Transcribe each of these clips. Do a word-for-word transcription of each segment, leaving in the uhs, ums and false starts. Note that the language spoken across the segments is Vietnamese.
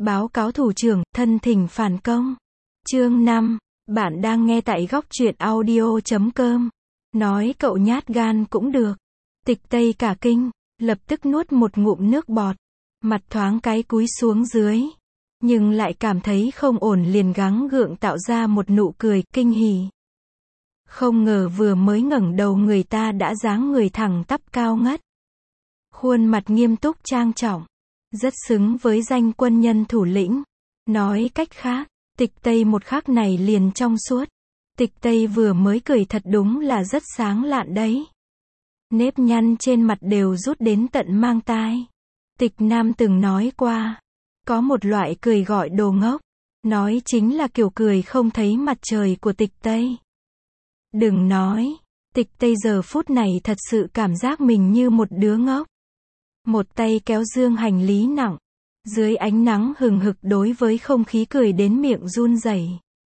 Báo cáo thủ trưởng, thân thỉnh phản công. Chương năm. Bạn đang nghe tại góc truyện audio chấm com. Nói cậu nhát gan cũng được. Tịch Tây cả kinh, lập tức nuốt một ngụm nước bọt. Mặt thoáng cái cúi xuống dưới. Nhưng lại cảm thấy không ổn liền gắng gượng tạo ra một nụ cười kinh hỉ. Không ngờ vừa mới ngẩng đầu người ta đã dáng người thẳng tắp cao ngất. Khuôn mặt nghiêm túc trang trọng. Rất xứng với danh quân nhân thủ lĩnh. Nói cách khác, Tịch Tây một khắc này liền trong suốt. Tịch Tây vừa mới cười thật đúng là rất sáng lạn đấy. Nếp nhăn trên mặt đều rút đến tận mang tai. Tịch Nam từng nói qua, có một loại cười gọi đồ ngốc. Nói chính là kiểu cười không thấy mặt trời của Tịch Tây. Đừng nói, Tịch Tây giờ phút này thật sự cảm giác mình như một đứa ngốc. Một tay kéo dương hành lý nặng, dưới ánh nắng hừng hực đối với không khí cười đến miệng run rẩy.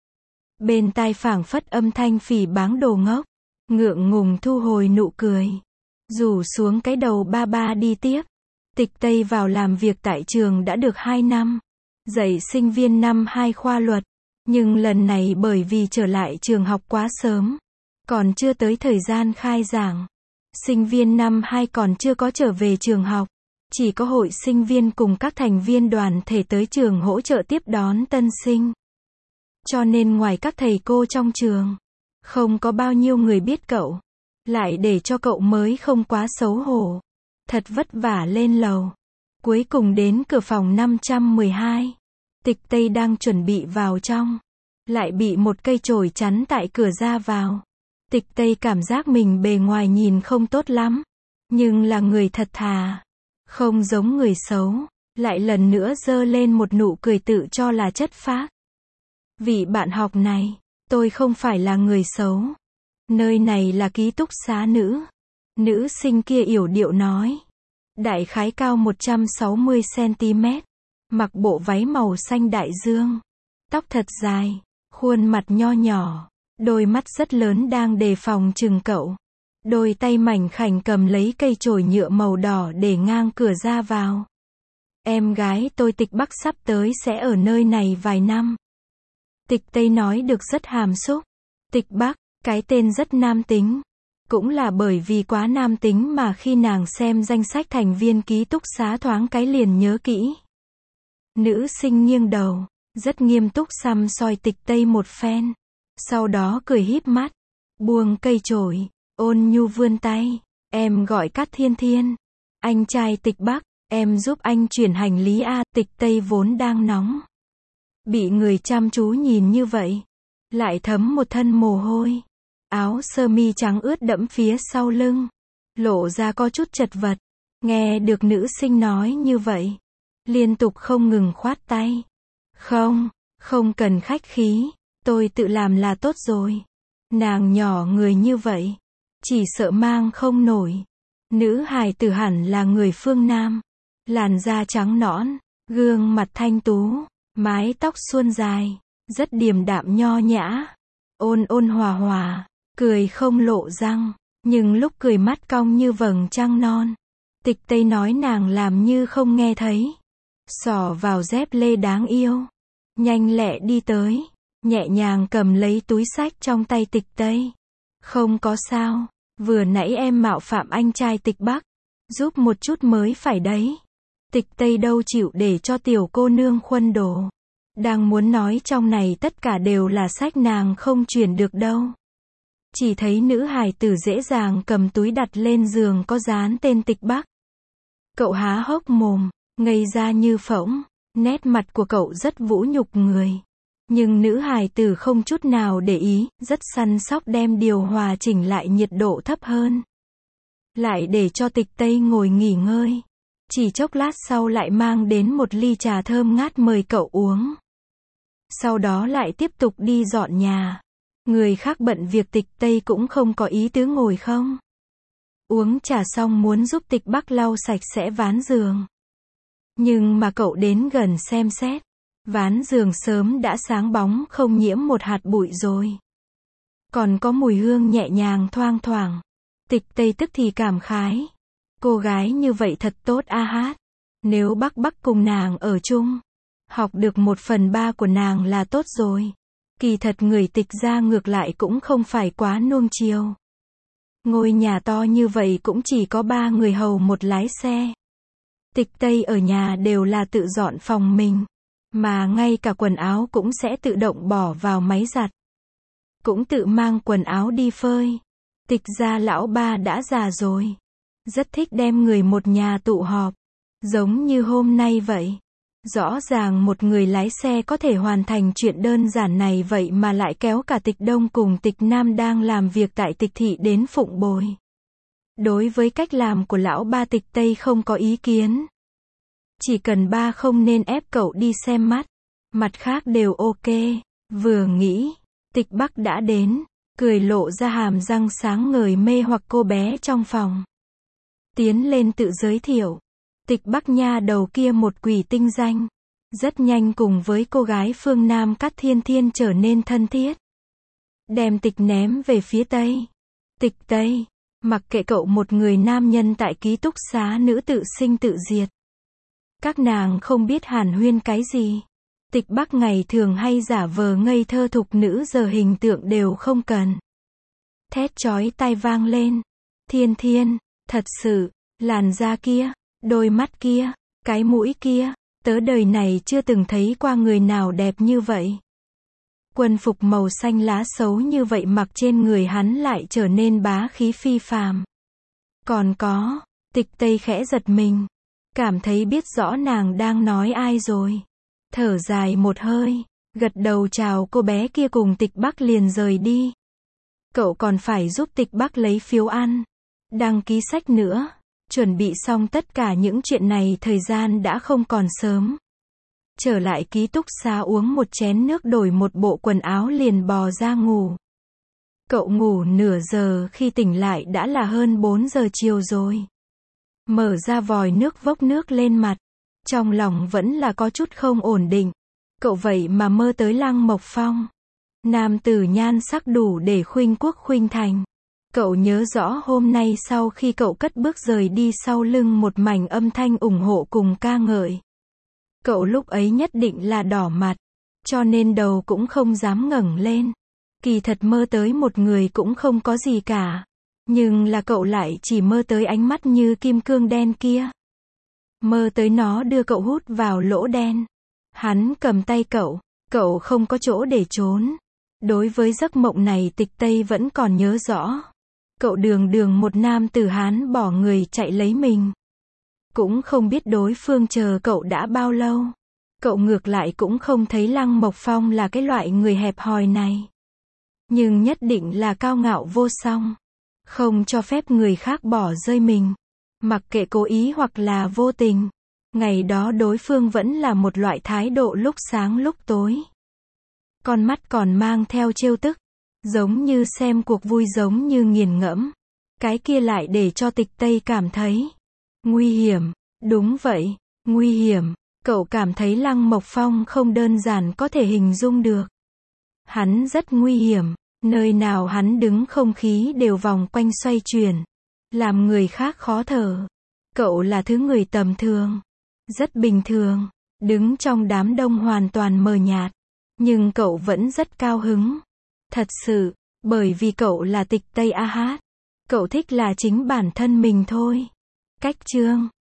Bên tai phảng phất âm thanh phỉ báng đồ ngốc, ngượng ngùng thu hồi nụ cười, rủ xuống cái đầu ba ba đi tiếp. Tịch Tây vào làm việc tại trường đã được hai năm, dạy sinh viên năm hai khoa luật, nhưng lần này bởi vì trở lại trường học quá sớm, còn chưa tới thời gian khai giảng. Sinh viên năm hai còn chưa có trở về trường học, chỉ có hội sinh viên cùng các thành viên đoàn thể tới trường hỗ trợ tiếp đón tân sinh. Cho nên ngoài các thầy cô trong trường, không có bao nhiêu người biết cậu, lại để cho cậu mới không quá xấu hổ. Thật vất vả lên lầu. Cuối cùng đến cửa phòng năm trăm mười hai. Tịch Tây đang chuẩn bị vào trong, lại bị một cây chổi chắn tại cửa ra vào. Tịch Tây cảm giác mình bề ngoài nhìn không tốt lắm, nhưng là người thật thà, không giống người xấu, lại lần nữa giơ lên một nụ cười tự cho là chất phác. Vị bạn học này, tôi không phải là người xấu. Nơi này là ký túc xá nữ. Nữ sinh kia yểu điệu nói. Đại khái cao một trăm sáu mươi xăng-ti-mét, mặc bộ váy màu xanh đại dương, tóc thật dài, khuôn mặt nho nhỏ, đôi mắt rất lớn đang đề phòng chừng cậu. Đôi tay mảnh khảnh cầm lấy cây chổi nhựa màu đỏ để ngang cửa ra vào. Em gái tôi Tịch Bắc sắp tới sẽ ở nơi này vài năm. Tịch Tây nói được rất hàm xúc. Tịch Bắc, cái tên rất nam tính. Cũng là bởi vì quá nam tính mà khi nàng xem danh sách thành viên ký túc xá thoáng cái liền nhớ kỹ. Nữ sinh nghiêng đầu, rất nghiêm túc săm soi Tịch Tây một phen. Sau đó cười híp mắt, buông cây chổi, ôn nhu vươn tay. Em gọi Cát Thiên Thiên. Anh trai Tịch Bắc, em giúp anh chuyển hành lý a. Tịch Tây vốn đang nóng. Bị người chăm chú nhìn như vậy, lại thấm một thân mồ hôi. Áo sơ mi trắng ướt đẫm phía sau lưng, lộ ra có chút chật vật. Nghe được nữ sinh nói như vậy, liên tục không ngừng khoát tay. Không, không cần khách khí, tôi tự làm là tốt rồi. Nàng nhỏ người như vậy, chỉ sợ mang không nổi. Nữ hài tử hẳn là người phương Nam, làn da trắng nõn, gương mặt thanh tú, mái tóc suôn dài, rất điềm đạm nho nhã, ôn ôn hòa hòa. Cười không lộ răng, nhưng lúc cười mắt cong như vầng trăng non. Tịch Tây nói nàng làm như không nghe thấy. Xỏ vào dép lê đáng yêu, nhanh lẹ đi tới, nhẹ nhàng cầm lấy túi xách trong tay Tịch Tây. Không có sao, vừa nãy em mạo phạm anh trai Tịch Bắc, giúp một chút mới phải đấy. Tịch Tây đâu chịu để cho tiểu cô nương khuân đổ. Đang muốn nói trong này tất cả đều là sách nàng không chuyển được đâu. Chỉ thấy nữ hài tử dễ dàng cầm túi đặt lên giường có dán tên Tịch Bắc. Cậu há hốc mồm, ngây ra như phỗng, nét mặt của cậu rất vũ nhục người. Nhưng nữ hài tử không chút nào để ý, rất săn sóc đem điều hòa chỉnh lại nhiệt độ thấp hơn. Lại để cho Tịch Tây ngồi nghỉ ngơi. Chỉ chốc lát sau lại mang đến một ly trà thơm ngát mời cậu uống. Sau đó lại tiếp tục đi dọn nhà. Người khác bận việc Tịch Tây cũng không có ý tứ ngồi không. Uống trà xong muốn giúp Tịch Bắc lau sạch sẽ ván giường. Nhưng mà cậu đến gần xem xét, ván giường sớm đã sáng bóng không nhiễm một hạt bụi rồi. Còn có mùi hương nhẹ nhàng thoang thoảng. Tịch Tây tức thì cảm khái. Cô gái như vậy thật tốt a hát. Nếu Bắc Bắc cùng nàng ở chung, Học được một phần ba của nàng là tốt rồi. Kỳ thật người Tịch gia ngược lại cũng không phải quá nuông chiều. Ngôi nhà to như vậy cũng chỉ có ba người hầu một lái xe. Tịch Tây ở nhà đều là tự dọn phòng mình. Mà ngay cả quần áo cũng sẽ tự động bỏ vào máy giặt. Cũng tự mang quần áo đi phơi. Tịch gia lão ba đã già rồi. Rất thích đem người một nhà tụ họp. Giống như hôm nay vậy. Rõ ràng một người lái xe có thể hoàn thành chuyện đơn giản này vậy mà lại kéo cả Tịch Đông cùng Tịch Nam đang làm việc tại Tịch thị đến phụng bồi. Đối với cách làm của lão ba Tịch Tây không có ý kiến. Chỉ cần ba không nên ép cậu đi xem mắt. Mặt khác đều ok. Vừa nghĩ, Tịch Bắc đã đến, cười lộ ra hàm răng sáng ngời mê hoặc cô bé trong phòng. Tiến lên tự giới thiệu. Tịch Bắc nha đầu kia một quỷ tinh danh. Rất nhanh cùng với cô gái phương Nam Cát Thiên Thiên trở nên thân thiết. Đem Tịch ném về phía Tây. Tịch Tây, mặc kệ cậu một người nam nhân tại ký túc xá nữ tự sinh tự diệt. Các nàng không biết hàn huyên cái gì. Tịch Bắc ngày thường hay giả vờ ngây thơ thục nữ giờ hình tượng đều không cần. Thét chói tai vang lên. Thiên Thiên, thật sự, làn da kia, đôi mắt kia, cái mũi kia, tớ đời này chưa từng thấy qua người nào đẹp như vậy. Quân phục màu xanh lá xấu như vậy mặc trên người hắn lại trở nên bá khí phi phàm. Còn có, Tịch Tây khẽ giật mình. Cảm thấy biết rõ nàng đang nói ai rồi. Thở dài một hơi, gật đầu chào cô bé kia cùng Tịch Bắc liền rời đi. Cậu còn phải giúp Tịch Bắc lấy phiếu ăn, đăng ký sách nữa. Chuẩn bị xong tất cả những chuyện này thời gian đã không còn sớm. Trở lại ký túc xá uống một chén nước đổi một bộ quần áo liền bò ra ngủ. Cậu ngủ nửa giờ khi tỉnh lại đã là hơn bốn giờ chiều rồi. Mở ra vòi nước vốc nước lên mặt. Trong lòng vẫn là có chút không ổn định. Cậu vậy mà mơ tới Lăng Mộc Phong. Nam tử nhan sắc đủ để khuynh quốc khuynh thành. Cậu nhớ rõ hôm nay sau khi cậu cất bước rời đi sau lưng một mảnh âm thanh ủng hộ cùng ca ngợi. Cậu lúc ấy nhất định là đỏ mặt. Cho nên đầu cũng không dám ngẩng lên. Kỳ thật mơ tới một người cũng không có gì cả. Nhưng là cậu lại chỉ mơ tới ánh mắt như kim cương đen kia. Mơ tới nó đưa cậu hút vào lỗ đen. Hắn cầm tay cậu, cậu không có chỗ để trốn. Đối với giấc mộng này Tịch Tây vẫn còn nhớ rõ. Cậu đường đường một nam tử Hán bỏ người chạy lấy mình. Cũng không biết đối phương chờ cậu đã bao lâu. Cậu ngược lại cũng không thấy Lăng Mộc Phong là cái loại người hẹp hòi này. Nhưng nhất định là cao ngạo vô song. Không cho phép người khác bỏ rơi mình. Mặc kệ cố ý hoặc là vô tình. Ngày đó đối phương vẫn là một loại thái độ lúc sáng lúc tối. Con mắt còn mang theo trêu tức. Giống như xem cuộc vui giống như nghiền ngẫm. Cái kia lại để cho Tịch Tây cảm thấy nguy hiểm. Đúng vậy, nguy hiểm. Cậu cảm thấy Lăng Mộc Phong không đơn giản có thể hình dung được. Hắn rất nguy hiểm. Nơi nào hắn đứng không khí đều vòng quanh xoay chuyển. Làm người khác khó thở. Cậu là thứ người tầm thường. Rất bình thường. Đứng trong đám đông hoàn toàn mờ nhạt. Nhưng cậu vẫn rất cao hứng. Thật sự, bởi vì cậu là Tịch Tây A Hát. Cậu thích là chính bản thân mình thôi. Cách chương